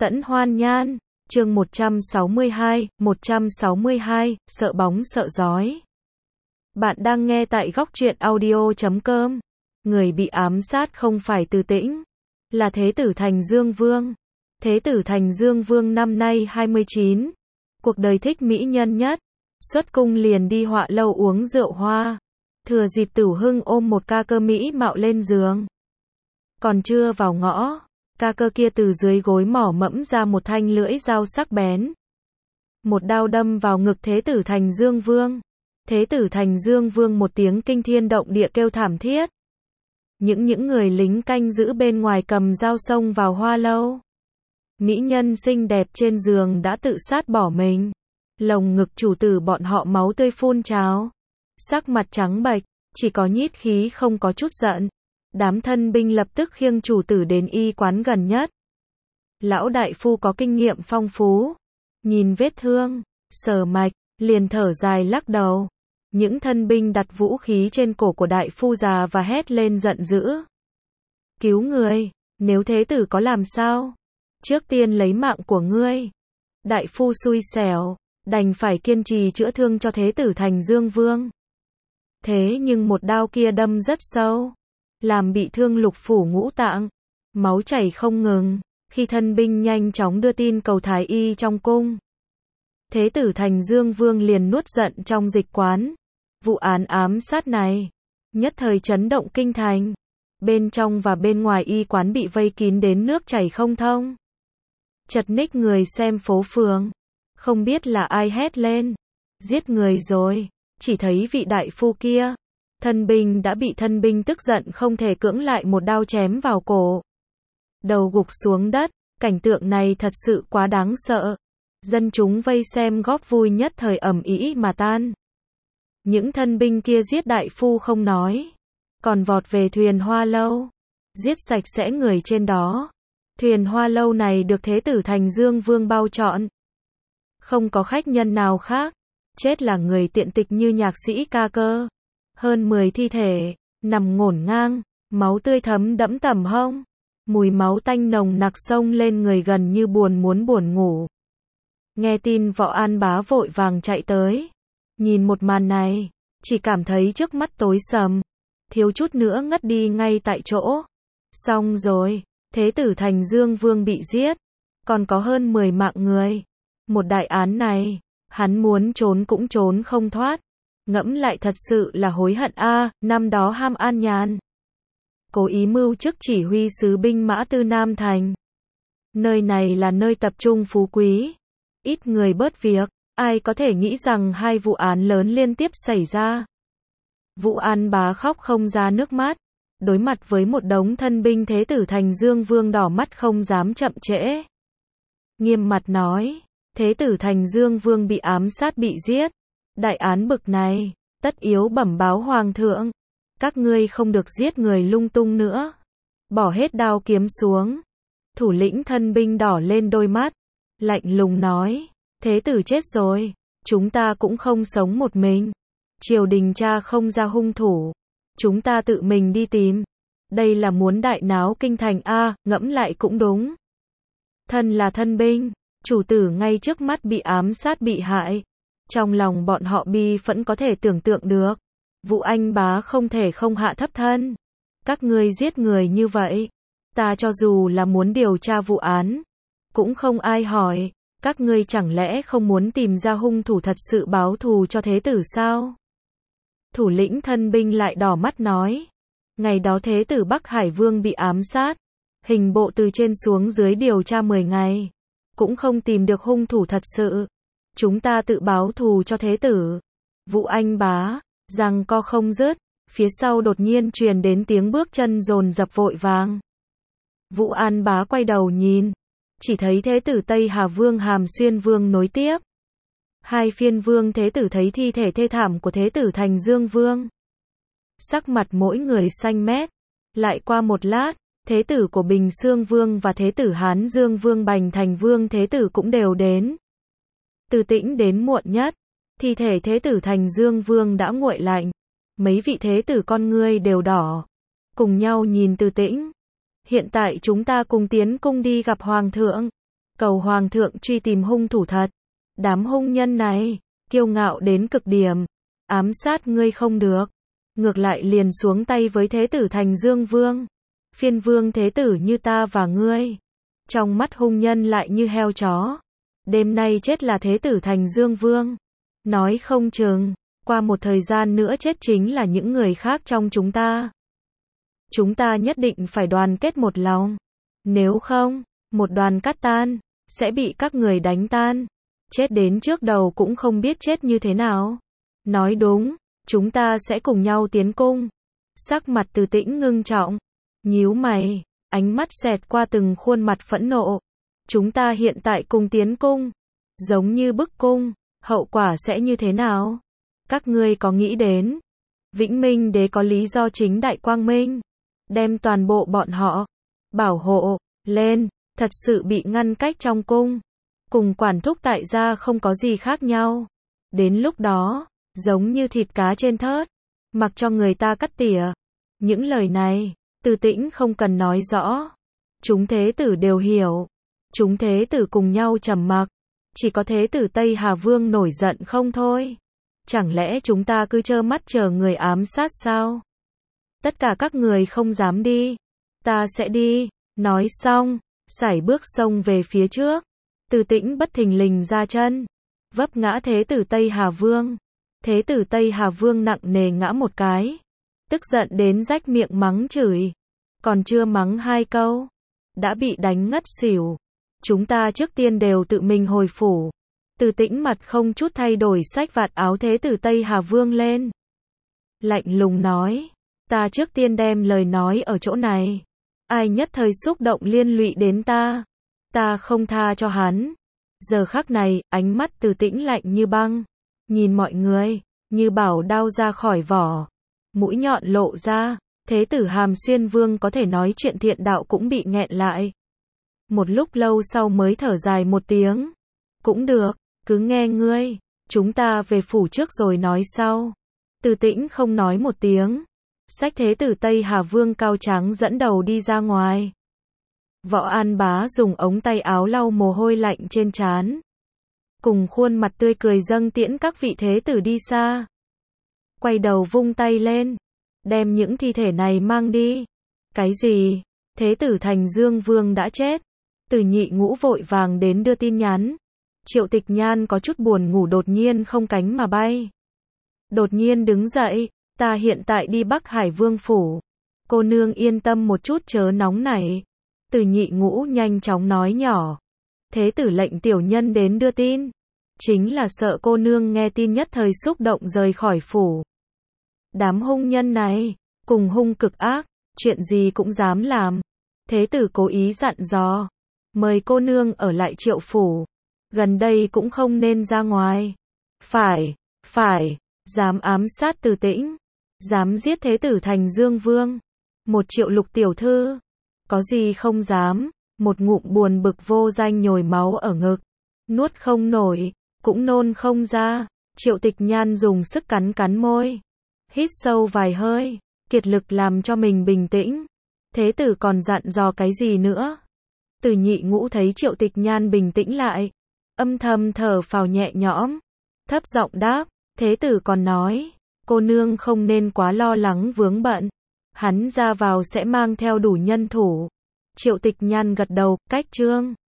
Tẫn Hoan Nhan, chương 162, sợ bóng sợ giói. Bạn đang nghe tại góc truyện audio.com. Người bị ám sát không phải Từ Tĩnh, là Thế tử Thành Dương Vương. Thế tử Thành Dương Vương năm nay 29, cuộc đời thích mỹ nhân nhất, xuất cung liền đi họa lâu uống rượu hoa, thừa dịp Tửu Hưng ôm một ca cơ mỹ mạo lên giường. Còn chưa vào ngõ, ca cơ kia từ dưới gối mỏ mẫm ra một thanh lưỡi dao sắc bén. Một đao đâm vào ngực Thế tử Thành Dương Vương. Thế tử Thành Dương Vương một tiếng kinh thiên động địa kêu thảm thiết. Những người lính canh giữ bên ngoài cầm dao xông vào hoa lâu. Mỹ nhân xinh đẹp trên giường đã tự sát bỏ mình. Lồng ngực chủ tử bọn họ máu tươi phun trào. Sắc mặt trắng bệch, chỉ có nhít khí không có chút giận. Đám thân binh lập tức khiêng chủ tử đến y quán gần nhất. Lão đại phu có kinh nghiệm phong phú, nhìn vết thương, sờ mạch, liền thở dài lắc đầu. Những thân binh đặt vũ khí trên cổ của đại phu già và hét lên giận dữ. Cứu người, nếu thế tử có làm sao? Trước tiên lấy mạng của ngươi. Đại phu xui xẻo, đành phải kiên trì chữa thương cho Thế tử Thành Dương Vương. Thế nhưng một đao kia đâm rất sâu, làm bị thương lục phủ ngũ tạng, máu chảy không ngừng. Khi thân binh nhanh chóng đưa tin cầu thái y trong cung, Thế tử Thành Dương Vương liền nuốt giận trong dịch quán. Vụ án ám sát này nhất thời chấn động kinh thành. Bên trong và bên ngoài y quán bị vây kín đến nước chảy không thông. Chật ních người xem phố phường, không biết là ai hét lên, giết người rồi. Chỉ thấy vị đại phu kia, thân binh đã bị thân binh tức giận không thể cưỡng lại một đao chém vào cổ, đầu gục xuống đất. Cảnh tượng này thật sự quá đáng sợ. Dân chúng vây xem góp vui nhất thời ầm ĩ mà tan. Những thân binh kia giết đại phu không nói, còn vọt về thuyền hoa lâu, giết sạch sẽ người trên đó. Thuyền hoa lâu này được Thế tử Thành Dương Vương bao trọn, không có khách nhân nào khác. Chết là người tiện tịch như nhạc sĩ ca cơ. Hơn 10 thi thể nằm ngổn ngang, máu tươi thấm đẫm tẩm hông. Mùi máu tanh nồng nặc xông lên người gần như muốn buồn ngủ. Nghe tin Võ An Bá vội vàng chạy tới. Nhìn một màn này, chỉ cảm thấy trước mắt tối sầm, thiếu chút nữa ngất đi ngay tại chỗ. Xong rồi, Thế tử Thành Dương Vương bị giết, còn có hơn 10 mạng người. Một đại án này, hắn muốn trốn cũng trốn không thoát. Ngẫm lại thật sự là hối hận a. Năm đó ham an nhàn, cố ý mưu chức chỉ huy sứ binh mã Tư Nam Thành. Nơi này là nơi tập trung phú quý, ít người bớt việc. Ai có thể nghĩ rằng hai vụ án lớn liên tiếp xảy ra. Vũ An Bá khóc không ra nước mắt. Đối mặt với một đống thân binh, Thế tử Thành Dương Vương đỏ mắt không dám chậm trễ. Nghiêm mặt nói, Thế tử Thành Dương Vương bị ám sát bị giết. Đại án bực này, tất yếu bẩm báo hoàng thượng. Các ngươi không được giết người lung tung nữa. Bỏ hết đao kiếm xuống. Thủ lĩnh thân binh đỏ lên đôi mắt, lạnh lùng nói, Thế tử chết rồi, chúng ta cũng không sống một mình. Triều đình tra không ra hung thủ, chúng ta tự mình đi tìm. Đây là muốn đại náo kinh thành a. Ngẫm lại cũng đúng. Thân là thân binh, chủ tử ngay trước mắt bị ám sát bị hại. Trong lòng bọn họ bi phẫn có thể tưởng tượng được. Vũ Anh Bá không thể không hạ thấp thân. Các ngươi giết người như vậy, ta cho dù là muốn điều tra vụ án, cũng không ai hỏi. Các ngươi chẳng lẽ không muốn tìm ra hung thủ thật sự báo thù cho thế tử sao? Thủ lĩnh thân binh lại đỏ mắt nói, ngày đó Thế tử Bắc Hải Vương bị ám sát, hình bộ từ trên xuống dưới điều tra 10 ngày, cũng không tìm được hung thủ thật sự. Chúng ta tự báo thù cho thế tử. Vũ Anh Bá giằng co không dứt, phía sau đột nhiên truyền đến tiếng bước chân dồn dập vội vàng. Vũ An Bá quay đầu nhìn, chỉ thấy Thế tử Tây Hà Vương Hàm Xuyên Vương nối tiếp. Hai phiên vương thế tử thấy thi thể thê thảm của Thế tử Thành Dương Vương, sắc mặt mỗi người xanh mét. Lại qua một lát, thế tử của Bình Xương Vương và thế tử Hán Dương Vương Bành Thành Vương thế tử cũng đều đến. Từ Tĩnh đến muộn nhất, thi thể thế tử Thành Dương Vương đã nguội lạnh. Mấy vị thế tử con ngươi đều đỏ, cùng nhau nhìn Từ Tĩnh. Hiện tại chúng ta cùng tiến cung đi gặp hoàng thượng, cầu hoàng thượng truy tìm hung thủ thật. Đám hung nhân này, kiêu ngạo đến cực điểm, ám sát ngươi không được, ngược lại liền xuống tay với thế tử Thành Dương Vương. Phiên vương thế tử như ta và ngươi, trong mắt hung nhân lại như heo chó. Đêm nay chết là thế tử Thành Dương Vương, nói không chừng, qua một thời gian nữa chết chính là những người khác trong chúng ta. Chúng ta nhất định phải đoàn kết một lòng, nếu không, một đoàn cát tan, sẽ bị các người đánh tan. Chết đến trước đầu cũng không biết chết như thế nào. Nói đúng, chúng ta sẽ cùng nhau tiến cung. Sắc mặt Từ Tĩnh ngưng trọng, nhíu mày, ánh mắt xẹt qua từng khuôn mặt phẫn nộ. Chúng ta hiện tại cùng tiến cung, giống như bức cung, hậu quả sẽ như thế nào? Các ngươi có nghĩ đến, Vĩnh Minh Đế có lý do chính đại quang minh, đem toàn bộ bọn họ bảo hộ lên, thật sự bị ngăn cách trong cung, cùng quản thúc tại gia không có gì khác nhau. Đến lúc đó, giống như thịt cá trên thớt, mặc cho người ta cắt tỉa. Những lời này, Từ Tĩnh không cần nói rõ, chúng thế tử đều hiểu. Chúng thế tử cùng nhau trầm mặc, chỉ có thế tử Tây Hà Vương nổi giận không thôi. Chẳng lẽ chúng ta cứ trơ mắt chờ người ám sát sao? Tất cả các người không dám đi, ta sẽ đi. Nói xong, sải bước xông về phía trước. Từ Tĩnh bất thình lình ra chân, vấp ngã thế tử Tây Hà Vương. Thế tử Tây Hà Vương nặng nề ngã một cái, tức giận đến rách miệng mắng chửi. Còn chưa mắng 2 câu, đã bị đánh ngất xỉu. Chúng ta trước tiên đều tự mình hồi phủ. Từ Tĩnh mặt không chút thay đổi xách vạt áo thế tử Tây Hà Vương lên. Lạnh lùng nói, ta trước tiên đem lời nói ở chỗ này. Ai nhất thời xúc động liên lụy đến ta không tha cho hắn. Giờ khắc này, ánh mắt Từ Tĩnh lạnh như băng, nhìn mọi người, như bảo đao ra khỏi vỏ, mũi nhọn lộ ra. Thế tử Hàm Xuyên Vương có thể nói chuyện thiện đạo cũng bị nghẹn lại. Một lúc lâu sau mới thở dài một tiếng. Cũng được, cứ nghe ngươi, chúng ta về phủ trước rồi nói sau. Từ Tĩnh không nói một tiếng, xách thế tử Tây Hà Vương cao trắng dẫn đầu đi ra ngoài. Võ An Bá dùng ống tay áo lau mồ hôi lạnh trên trán, cùng khuôn mặt tươi cười dâng tiễn các vị thế tử đi xa. Quay đầu vung tay lên, đem những thi thể này mang đi. Cái gì? Thế tử Thành Dương Vương đã chết. Từ Nhị Ngũ vội vàng đến đưa tin nhắn. Triệu Tịch Nhan có chút buồn ngủ đột nhiên không cánh mà bay. Đột nhiên đứng dậy, ta hiện tại đi Bắc Hải Vương phủ. Cô nương yên tâm một chút chớ nóng nảy. Từ Nhị Ngũ nhanh chóng nói nhỏ. Thế tử lệnh tiểu nhân đến đưa tin. Chính là sợ cô nương nghe tin nhất thời xúc động rời khỏi phủ. Đám hung nhân này, cùng hung cực ác, chuyện gì cũng dám làm. Thế tử cố ý dặn dò, mời cô nương ở lại Triệu phủ, gần đây cũng không nên ra ngoài. Phải, dám ám sát Từ Tĩnh, dám giết thế tử Thành Dương Vương, một Triệu Lục tiểu thư, có gì không dám. Một ngụm buồn bực vô danh nhồi máu ở ngực, nuốt không nổi, cũng nôn không ra. Triệu Tịch Nhan dùng sức cắn môi, hít sâu vài hơi, kiệt lực làm cho mình bình tĩnh. Thế tử còn dặn dò cái gì nữa? Từ Nhị Ngũ thấy Triệu Tịch Nhan bình tĩnh lại, âm thầm thở phào nhẹ nhõm, thấp giọng đáp, thế tử còn nói, cô nương không nên quá lo lắng vướng bận, hắn ra vào sẽ mang theo đủ nhân thủ. Triệu Tịch Nhan gật đầu, cách trương.